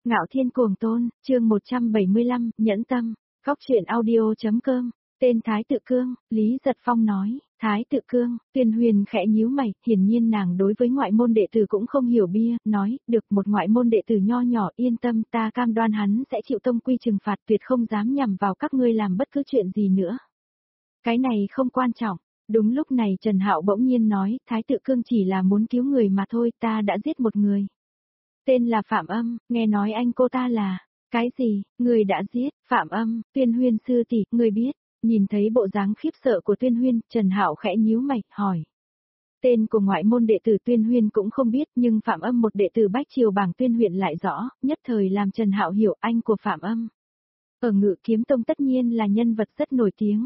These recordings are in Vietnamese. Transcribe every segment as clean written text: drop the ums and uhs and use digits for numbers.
Ngạo Thiên Cuồng Tôn, chương 175, Nhẫn Tâm, Góc truyện audio.com, tên Thái Tự Cương, Lý Giật Phong nói, Thái Tự Cương, Tuyên Huyền khẽ nhíu mày, hiển nhiên nàng đối với ngoại môn đệ tử cũng không hiểu bia, nói, được một ngoại môn đệ tử nho nhỏ yên tâm ta cam đoan hắn sẽ chịu tông quy trừng phạt tuyệt không dám nhằm vào các ngươi làm bất cứ chuyện gì nữa. Cái này không quan trọng. Đúng lúc này Trần Hạo bỗng nhiên nói, Thái Tự Cương chỉ là muốn cứu người mà thôi, ta đã giết một người. Tên là Phạm Âm, nghe nói anh cô ta là, cái gì, người đã giết, Phạm Âm, Tuyên Huyên sư tỷ, người biết, nhìn thấy bộ dáng khiếp sợ của Tuyên Huyên, Trần Hạo khẽ nhíu mày, hỏi. Tên của ngoại môn đệ tử Tuyên Huyên cũng không biết nhưng Phạm Âm một đệ tử Bách Triều bảng Tuyên huyện lại rõ, nhất thời làm Trần Hạo hiểu anh của Phạm Âm. Ở Ngự Kiếm Tông tất nhiên là nhân vật rất nổi tiếng.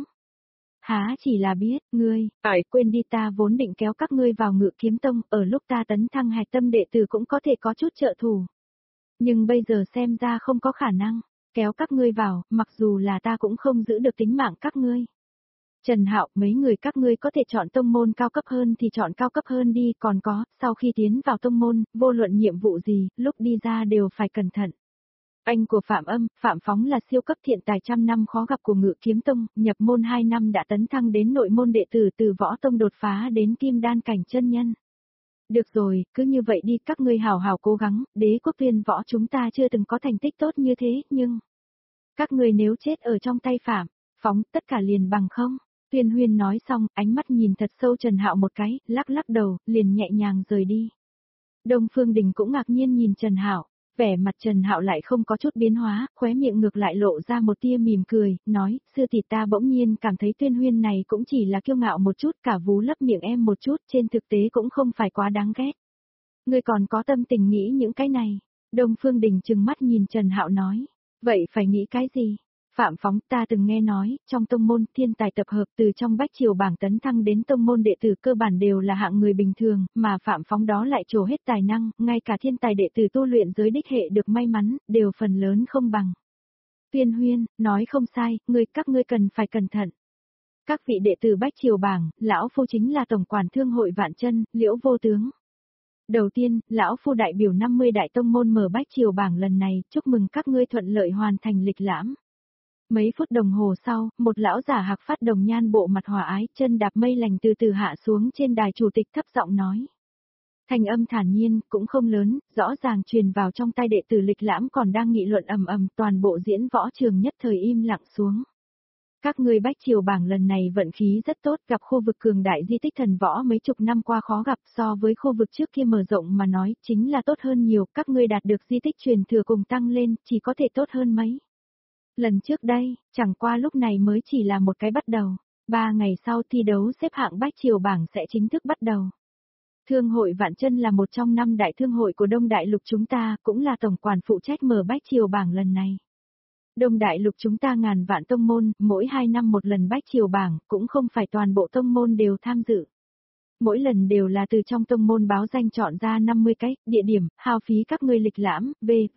Há chỉ là biết, ngươi, quên đi ta vốn định kéo các ngươi vào Ngự Kiếm Tông, ở lúc ta tấn thăng hạch tâm đệ tử cũng có thể có chút trợ thủ. Nhưng bây giờ xem ra không có khả năng, kéo các ngươi vào, mặc dù là ta cũng không giữ được tính mạng các ngươi. Trần Hạo, mấy người các ngươi có thể chọn tông môn cao cấp hơn thì chọn cao cấp hơn đi, còn có, sau khi tiến vào tông môn, vô luận nhiệm vụ gì, lúc đi ra đều phải cẩn thận. Anh của Phạm Âm, Phạm Phóng là siêu cấp thiện tài trăm năm khó gặp của Ngự Kiếm Tông, nhập môn 2 năm đã tấn thăng đến nội môn đệ tử từ võ tông đột phá đến kim đan cảnh chân nhân. Được rồi, cứ như vậy đi các ngươi hào hào cố gắng, đế quốc viên võ chúng ta chưa từng có thành tích tốt như thế, nhưng... Các ngươi nếu chết ở trong tay Phạm Phóng tất cả liền bằng không? Tuyên Huyên nói xong, ánh mắt nhìn thật sâu Trần Hạo một cái, lắc lắc đầu, liền nhẹ nhàng rời đi. Đông Phương Đình cũng ngạc nhiên nhìn Trần Hạo. Vẻ mặt Trần Hạo lại không có chút biến hóa, khóe miệng ngược lại lộ ra một tia mỉm cười, nói, sư tỷ ta bỗng nhiên cảm thấy Tuyên Huyên này cũng chỉ là kiêu ngạo một chút, cả vú lấp miệng em một chút, trên thực tế cũng không phải quá đáng ghét. Ngươi còn có tâm tình nghĩ những cái này. Đông Phương Đình trừng mắt nhìn Trần Hạo nói, vậy phải nghĩ cái gì? Phạm Phóng ta từng nghe nói, trong tông môn thiên tài tập hợp từ trong Bách Triều bảng tấn thăng đến tông môn đệ tử cơ bản đều là hạng người bình thường, mà Phạm Phóng đó lại trổ hết tài năng, ngay cả thiên tài đệ tử tu luyện giới đích hệ được may mắn, đều phần lớn không bằng. Tuyên Huyên, nói không sai, các ngươi cần phải cẩn thận. Các vị đệ tử Bách Triều bảng, lão phu chính là tổng quản thương hội Vạn Chân, Liễu Vô Tướng. Đầu tiên, lão phu đại biểu 50 đại tông môn mở Bách Triều bảng lần này, chúc mừng các ngươi thuận lợi hoàn thành lịch lãm. Mấy phút đồng hồ sau, một lão giả hạc phát đồng nhan bộ mặt hòa ái, chân đạp mây lành từ từ hạ xuống trên đài chủ tịch thấp giọng nói. Thanh âm thản nhiên, cũng không lớn, rõ ràng truyền vào trong tai đệ tử lịch lãm còn đang nghị luận ầm ầm, toàn bộ diễn võ trường nhất thời im lặng xuống. Các ngươi Bách Triều bảng lần này vận khí rất tốt, gặp khu vực cường đại di tích thần võ mấy chục năm qua khó gặp, so với khu vực trước kia mở rộng mà nói, chính là tốt hơn nhiều, các ngươi đạt được di tích truyền thừa cùng tăng lên, chỉ có thể tốt hơn mấy. Lần trước đây, chẳng qua lúc này mới chỉ là một cái bắt đầu. 3 ngày sau thi đấu xếp hạng Bách Triều bảng sẽ chính thức bắt đầu. Thương hội Vạn Chân là một trong 5 đại thương hội của Đông Đại Lục chúng ta, cũng là tổng quản phụ trách mở Bách Triều bảng lần này. Đông Đại Lục chúng ta ngàn vạn tông môn, mỗi 2 năm một lần Bách Triều bảng, cũng không phải toàn bộ tông môn đều tham dự. Mỗi lần đều là từ trong tông môn báo danh chọn ra 50 cái, địa điểm, hao phí các ngươi lịch lãm,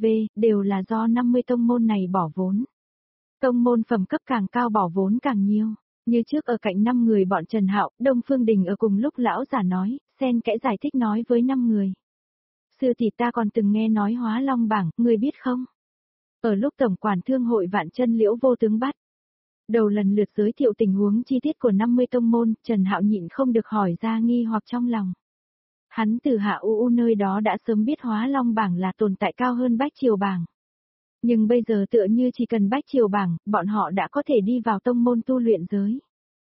đều là do 50 tông môn này bỏ vốn. Tông môn phẩm cấp càng cao bỏ vốn càng nhiều, như trước ở cạnh 5 người bọn Trần Hạo, Đông Phương Đình ở cùng lúc lão giả nói, xen kẽ giải thích nói với 5 người. Sư tỷ ta còn từng nghe nói Hóa Long bảng, người biết không? Ở lúc tổng quản thương hội Vạn Chân Liễu Vô Tướng bắt đầu lần lượt giới thiệu tình huống chi tiết của 50 tông môn, Trần Hạo nhịn không được hỏi ra nghi hoặc trong lòng. Hắn từ Hạ U nơi đó đã sớm biết Hóa Long bảng là tồn tại cao hơn Bách Triều bảng. Nhưng bây giờ tựa như chỉ cần Bách Triều bảng, bọn họ đã có thể đi vào tông môn tu luyện giới.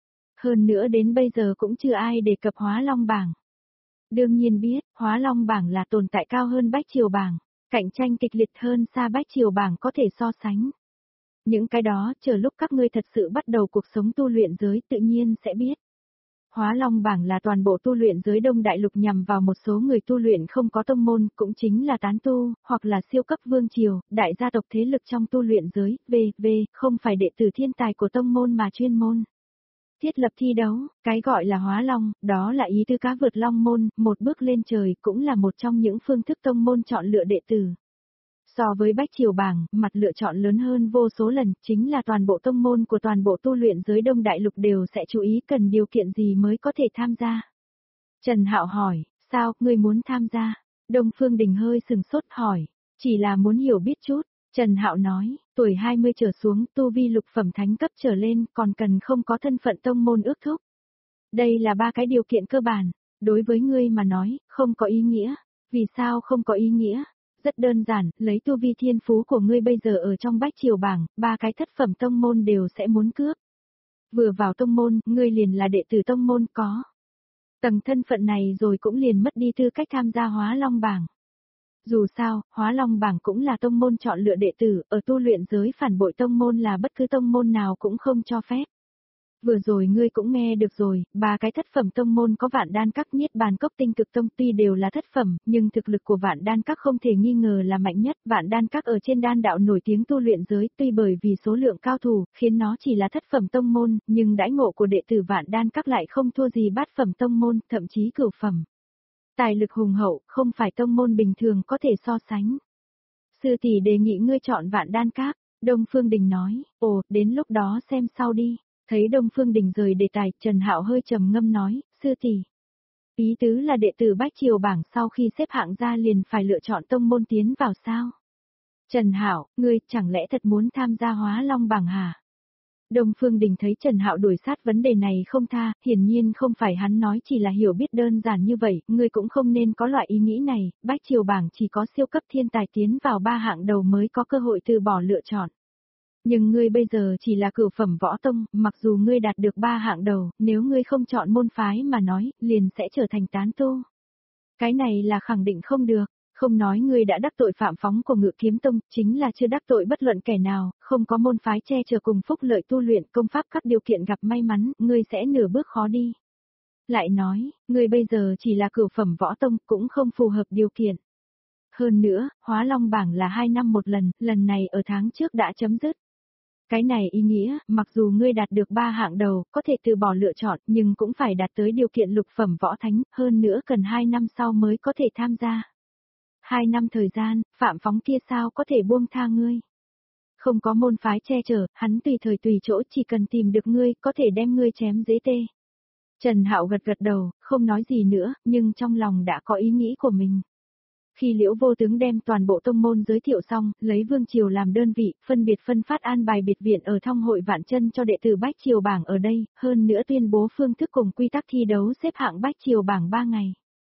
Hơn nữa đến bây giờ cũng chưa ai đề cập Hóa Long bảng. Đương nhiên biết, Hóa Long bảng là tồn tại cao hơn Bách Triều bảng, cạnh tranh kịch liệt hơn xa Bách Triều bảng có thể so sánh. Những cái đó, chờ lúc các ngươi thật sự bắt đầu cuộc sống tu luyện giới tự nhiên sẽ biết. Hóa Long bảng là toàn bộ tu luyện giới Đông Đại Lục nhằm vào một số người tu luyện không có tông môn, cũng chính là tán tu, hoặc là siêu cấp vương triều, đại gia tộc thế lực trong tu luyện giới, không phải đệ tử thiên tài của tông môn mà chuyên môn. Thiết lập thi đấu, cái gọi là Hóa Long, đó là ý tứ cá vượt long môn, một bước lên trời cũng là một trong những phương thức tông môn chọn lựa đệ tử. So với Bách Triều bảng, mặt lựa chọn lớn hơn vô số lần, chính là toàn bộ tông môn của toàn bộ tu luyện giới Đông Đại Lục đều sẽ chú ý cần điều kiện gì mới có thể tham gia. Trần Hạo hỏi, sao, ngươi muốn tham gia? Đông Phương Đình hơi sừng sốt hỏi, Chỉ là muốn hiểu biết chút. Trần Hạo nói, tuổi 20 trở xuống, tu vi lục phẩm thánh cấp trở lên, còn cần không có thân phận tông môn ước thúc. Đây là ba cái điều kiện cơ bản, đối với ngươi mà nói, không có ý nghĩa. Vì sao không có ý nghĩa? Rất đơn giản, lấy tu vi thiên phú của ngươi bây giờ ở trong bách triều bảng, ba cái thất phẩm tông môn đều sẽ muốn cướp. Vừa vào tông môn, ngươi liền là đệ tử tông môn có. Tầng thân phận này rồi cũng liền mất đi tư cách tham gia Hóa Long bảng. Dù sao, Hóa Long bảng cũng là tông môn chọn lựa đệ tử, ở tu luyện giới phản bội tông môn là bất cứ tông môn nào cũng không cho phép. Vừa rồi ngươi cũng nghe được rồi, ba cái thất phẩm tông môn có Vạn Đan Các, Niết Bàn Cốc, Tinh Cực Tông tuy đều là thất phẩm, nhưng thực lực của Vạn Đan Các không thể nghi ngờ là mạnh nhất. Vạn Đan Các ở trên đan đạo nổi tiếng tu luyện giới, tuy bởi vì số lượng cao thủ, khiến nó chỉ là thất phẩm tông môn, nhưng đãi ngộ của đệ tử Vạn Đan Các lại không thua gì bát phẩm tông môn, thậm chí cửu phẩm. Tài lực hùng hậu, không phải tông môn bình thường có thể so sánh. Sư tỷ đề nghị ngươi chọn Vạn Đan Các, Đông Phương Đình nói, ồ, đến lúc đó xem sau đi. Thấy Đông Phương Đình rời đề tài, Trần Hạo hơi trầm ngâm nói, sư tỷ. Ý tứ là đệ tử bách triều bảng sau khi xếp hạng ra liền phải lựa chọn tông môn tiến vào sao? Trần Hạo, ngươi chẳng lẽ thật muốn tham gia Hóa Long bảng hả? Đông Phương Đình thấy Trần Hạo đuổi sát vấn đề này không tha, hiển nhiên không phải hắn nói chỉ là hiểu biết đơn giản như vậy, ngươi cũng không nên có loại ý nghĩ này, bách triều bảng chỉ có siêu cấp thiên tài tiến vào ba hạng đầu mới có cơ hội từ bỏ lựa chọn. Nhưng ngươi bây giờ chỉ là cửu phẩm võ tông, mặc dù ngươi đạt được ba hạng đầu, nếu ngươi không chọn môn phái mà nói, liền sẽ trở thành tán tu. Cái này là khẳng định không được, không nói ngươi đã đắc tội Phạm Phóng của Ngự Kiếm Tông, chính là chưa đắc tội bất luận kẻ nào, không có môn phái che chở cùng phúc lợi tu luyện công pháp các điều kiện gặp may mắn, ngươi sẽ nửa bước khó đi. Lại nói, ngươi bây giờ chỉ là cửu phẩm võ tông, cũng không phù hợp điều kiện. Hơn nữa, Hóa Long bảng là 2 năm một lần này ở tháng trước đã chấm dứt. Cái này ý nghĩa, mặc dù ngươi đạt được 3 hạng đầu, có thể từ bỏ lựa chọn, nhưng cũng phải đạt tới điều kiện lục phẩm võ thánh, hơn nữa cần 2 năm sau mới có thể tham gia. 2 năm thời gian, Phạm Phóng kia sao có thể buông tha ngươi? Không có môn phái che chở, hắn tùy thời tùy chỗ chỉ cần tìm được ngươi, có thể đem ngươi chém dế tê. Trần Hạo gật gật đầu, không nói gì nữa, nhưng trong lòng đã có ý nghĩ của mình. Khi Liễu Vô Tướng đem toàn bộ tông môn giới thiệu xong, lấy Vương Triều làm đơn vị, phân biệt phân phát an bài biệt viện ở Thông hội Vạn Chân cho đệ tử Bách Triều bảng ở đây, hơn nữa tuyên bố phương thức cùng quy tắc thi đấu xếp hạng Bách Triều bảng 3 ngày.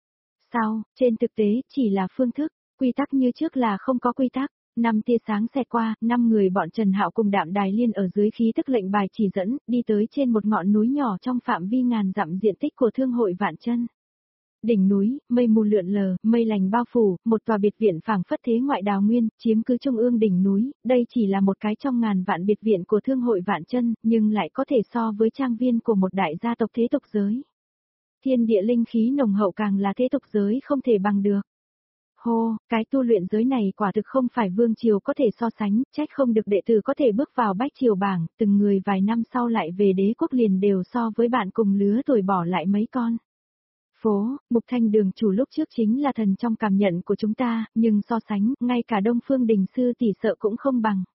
Sau, trên thực tế, chỉ là phương thức, quy tắc như trước là không có quy tắc. 5 tia sáng xẹt qua, 5 người bọn Trần Hạo cùng Đạm Đài Liên ở dưới khí tức lệnh bài chỉ dẫn, đi tới trên một ngọn núi nhỏ trong phạm vi ngàn dặm diện tích của Thương hội Vạn Chân. Đỉnh núi, mây mù lượn lờ, mây lành bao phủ, một tòa biệt viện phảng phất thế ngoại đào nguyên, chiếm cứ trung ương đỉnh núi, đây chỉ là một cái trong ngàn vạn biệt viện của Thương hội Vạn Chân, nhưng lại có thể so với trang viên của một đại gia tộc thế tục giới. Thiên địa linh khí nồng hậu càng là thế tục giới không thể bằng được. Hô, cái tu luyện giới này quả thực không phải vương triều có thể so sánh, trách không được đệ tử có thể bước vào bách triều bảng, từng người vài năm sau lại về đế quốc liền đều so với bạn cùng lứa tuổi bỏ lại mấy con. Phố, Mục Thanh đường chủ lúc trước chính là thần trong cảm nhận của chúng ta, nhưng so sánh, ngay cả Đông Phương Đình sư tỷ sợ cũng không bằng.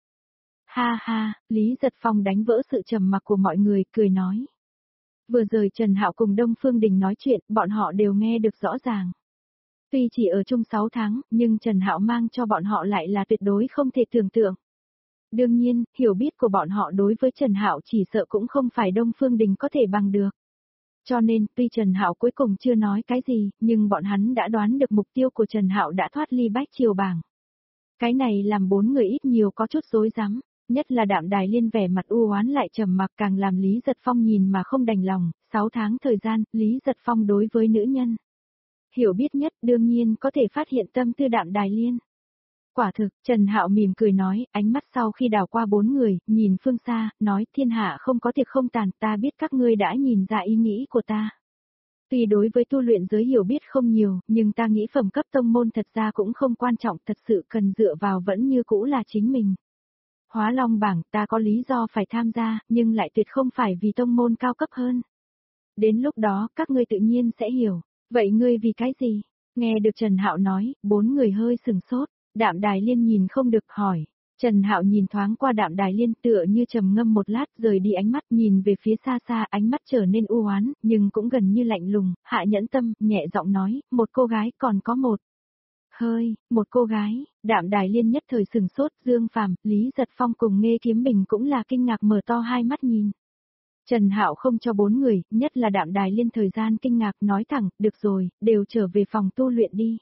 Ha ha, Lý Giật Phong đánh vỡ sự trầm mặc của mọi người, cười nói. Vừa rồi Trần Hạo cùng Đông Phương Đình nói chuyện, bọn họ đều nghe được rõ ràng. Tuy chỉ ở chung 6 tháng, nhưng Trần Hạo mang cho bọn họ lại là tuyệt đối không thể tưởng tượng. Đương nhiên, hiểu biết của bọn họ đối với Trần Hạo chỉ sợ cũng không phải Đông Phương Đình có thể bằng được. Cho nên, tuy Trần Hạo cuối cùng chưa nói cái gì, nhưng bọn hắn đã đoán được mục tiêu của Trần Hạo đã thoát ly bách triều bảng. Cái này làm 4 người ít nhiều có chút rối rắm, nhất là Đạm Đài Liên vẻ mặt u oán lại trầm mặc càng làm Lý Giật Phong nhìn mà không đành lòng, 6 tháng thời gian, Lý Giật Phong đối với nữ nhân. Hiểu biết nhất đương nhiên có thể phát hiện tâm tư Đạm Đài Liên. Quả thực, Trần Hạo mỉm cười nói, ánh mắt sau khi đảo qua 4 người, nhìn phương xa, nói thiên hạ không có tiệc không tàn, ta biết các ngươi đã nhìn ra ý nghĩ của ta. Tuy đối với tu luyện giới hiểu biết không nhiều, nhưng ta nghĩ phẩm cấp tông môn thật ra cũng không quan trọng, thật sự cần dựa vào vẫn như cũ là chính mình. Hóa Long bảng ta có lý do phải tham gia, nhưng lại tuyệt không phải vì tông môn cao cấp hơn. Đến lúc đó, các ngươi tự nhiên sẽ hiểu. Vậy ngươi vì cái gì? Nghe được Trần Hạo nói, 4 người hơi sừng sốt. Đạm Đài Liên nhìn không được hỏi. Trần Hạo nhìn thoáng qua Đạm Đài Liên tựa như trầm ngâm một lát rời đi ánh mắt nhìn về phía xa xa ánh mắt trở nên u oán nhưng cũng gần như lạnh lùng, hạ nhẫn tâm, nhẹ giọng nói, một cô gái còn có một. Hơi, một cô gái, Đạm Đài Liên nhất thời sừng sốt, Dương Phàm, Lý Giật Phong cùng Nghê Kiếm Bình cũng là kinh ngạc mở to hai mắt nhìn. Trần Hạo không cho bốn người, nhất là Đạm Đài Liên thời gian kinh ngạc nói thẳng, được rồi, đều trở về phòng tu luyện đi.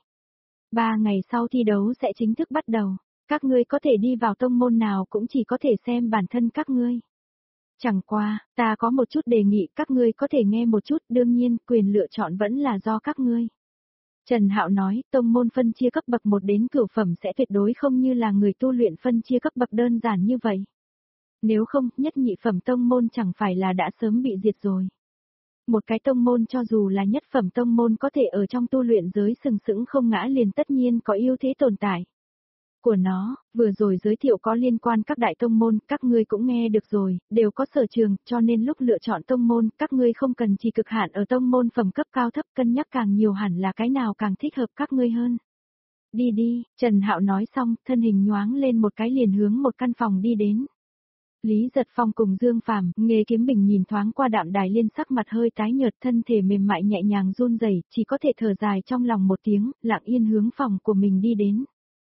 3 ngày sau thi đấu sẽ chính thức bắt đầu, các ngươi có thể đi vào tông môn nào cũng chỉ có thể xem bản thân các ngươi. Chẳng qua, ta có một chút đề nghị các ngươi có thể nghe một chút, đương nhiên, quyền lựa chọn vẫn là do các ngươi. Trần Hạo nói, tông môn phân chia cấp bậc 1 đến cửu phẩm sẽ tuyệt đối không như là người tu luyện phân chia cấp bậc đơn giản như vậy. Nếu không, nhất nhị phẩm tông môn chẳng phải là đã sớm bị diệt rồi. Một cái tông môn cho dù là nhất phẩm tông môn có thể ở trong tu luyện giới sừng sững không ngã liền tất nhiên có ưu thế tồn tại. Của nó, vừa rồi giới thiệu có liên quan các đại tông môn, các ngươi cũng nghe được rồi, đều có sở trường, cho nên lúc lựa chọn tông môn, các ngươi không cần chỉ cực hạn ở tông môn phẩm cấp cao thấp, cân nhắc càng nhiều hẳn là cái nào càng thích hợp các ngươi hơn. Đi đi, Trần Hạo nói xong, thân hình nhoáng lên một cái liền hướng một căn phòng đi đến. Lý Giật Phong cùng Dương Phàm, Nghê Kiếm Bình nhìn thoáng qua Đạm Đài Liên sắc mặt hơi tái nhợt, thân thể mềm mại nhẹ nhàng run rẩy, chỉ có thể thở dài trong lòng một tiếng, lặng yên hướng phòng của mình đi đến.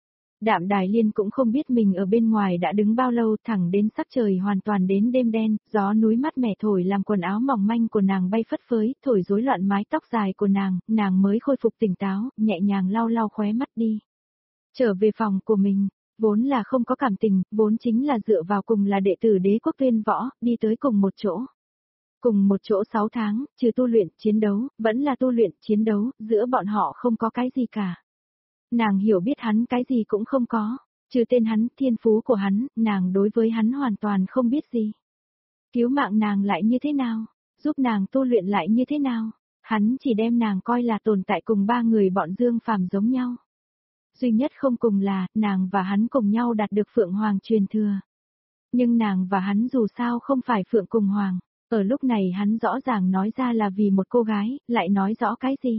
Đạm Đài Liên cũng không biết mình ở bên ngoài đã đứng bao lâu, thẳng đến sắc trời hoàn toàn đến đêm đen, gió núi mát mẻ thổi làm quần áo mỏng manh của nàng bay phất phới, thổi rối loạn mái tóc dài của nàng mới khôi phục tỉnh táo, nhẹ nhàng lau lau khóe mắt đi. Trở về phòng của mình, vốn là không có cảm tình, vốn chính là dựa vào cùng là đệ tử Đế Quốc Tuyên Võ, đi tới cùng một chỗ. Cùng một chỗ 6 tháng, trừ tu luyện, chiến đấu, vẫn là tu luyện, chiến đấu, giữa bọn họ không có cái gì cả. Nàng hiểu biết hắn cái gì cũng không có, trừ tên hắn, thiên phú của hắn, nàng đối với hắn hoàn toàn không biết gì. Cứu mạng nàng lại như thế nào, giúp nàng tu luyện lại như thế nào, hắn chỉ đem nàng coi là tồn tại cùng 3 người bọn Dương Phàm giống nhau. Duy nhất không cùng là, nàng và hắn cùng nhau đạt được Phượng Hoàng truyền thừa. Nhưng nàng và hắn dù sao không phải Phượng cùng Hoàng, ở lúc này hắn rõ ràng nói ra là vì một cô gái, lại nói rõ cái gì.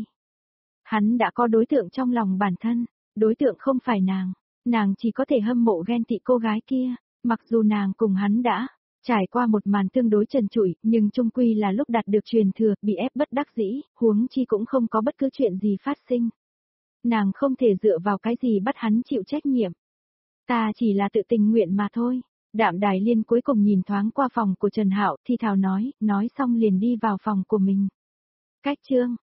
Hắn đã có đối tượng trong lòng bản thân, đối tượng không phải nàng chỉ có thể hâm mộ ghen tị cô gái kia, mặc dù nàng cùng hắn đã trải qua một màn tương đối trần trụi, nhưng chung quy là lúc đạt được truyền thừa, bị ép bất đắc dĩ, huống chi cũng không có bất cứ chuyện gì phát sinh. Nàng không thể dựa vào cái gì bắt hắn chịu trách nhiệm. Ta chỉ là tự tình nguyện mà thôi. Đạm Đài Liên cuối cùng nhìn thoáng qua phòng của Trần Hạo, thi thào nói xong liền đi vào phòng của mình. Cách chương